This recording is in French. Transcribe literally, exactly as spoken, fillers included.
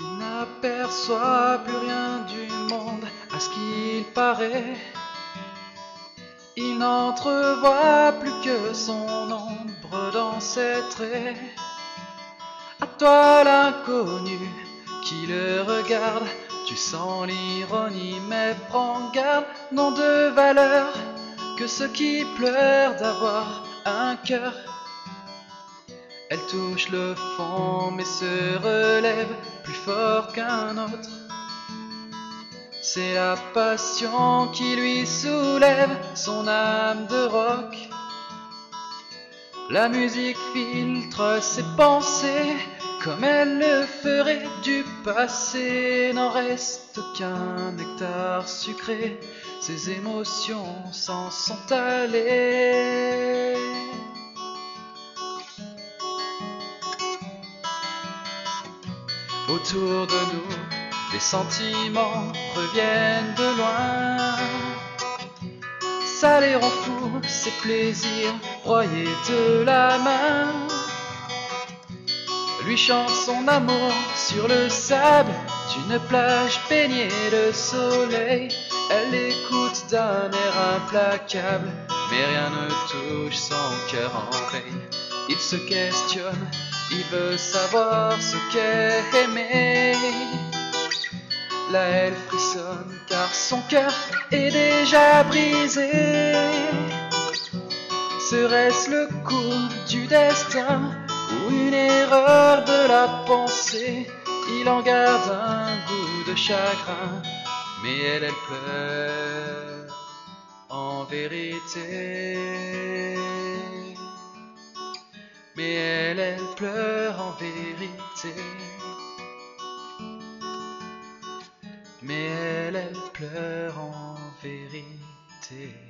Il n'aperçoit plus rien du monde à ce qu'il paraît. Il n'entrevoit plus que son ombre dans ses traits. À toi l'inconnu qui le regarde, tu sens l'ironie mais prends garde. N'ont de valeur que ceux qui pleurent d'avoir un cœur. Elle touche le fond mais se relève plus fort qu'un autre. C'est la passion qui lui soulève son âme de roc. La musique filtre ses pensées comme elle le ferait du passé. N'en reste qu'un nectar sucré, ses émotions s'en sont allées. Autour de nous, les sentiments reviennent de loin. Ça les rend fous, ces plaisirs broyés de la main. Lui chante son amour sur le sable d'une plage baignée de soleil. Elle l'écoute d'un air implacable, mais rien ne touche son cœur en veille. Il se questionne, il veut savoir ce qu'est aimer. Là elle frissonne car son cœur est déjà brisé. Serait-ce le coup du destin ou une erreur de la pensée? Il en garde un goût de chagrin, mais elle, elle pleure en vérité. Mais elle, elle pleure en vérité. Mais elle, elle pleure en vérité.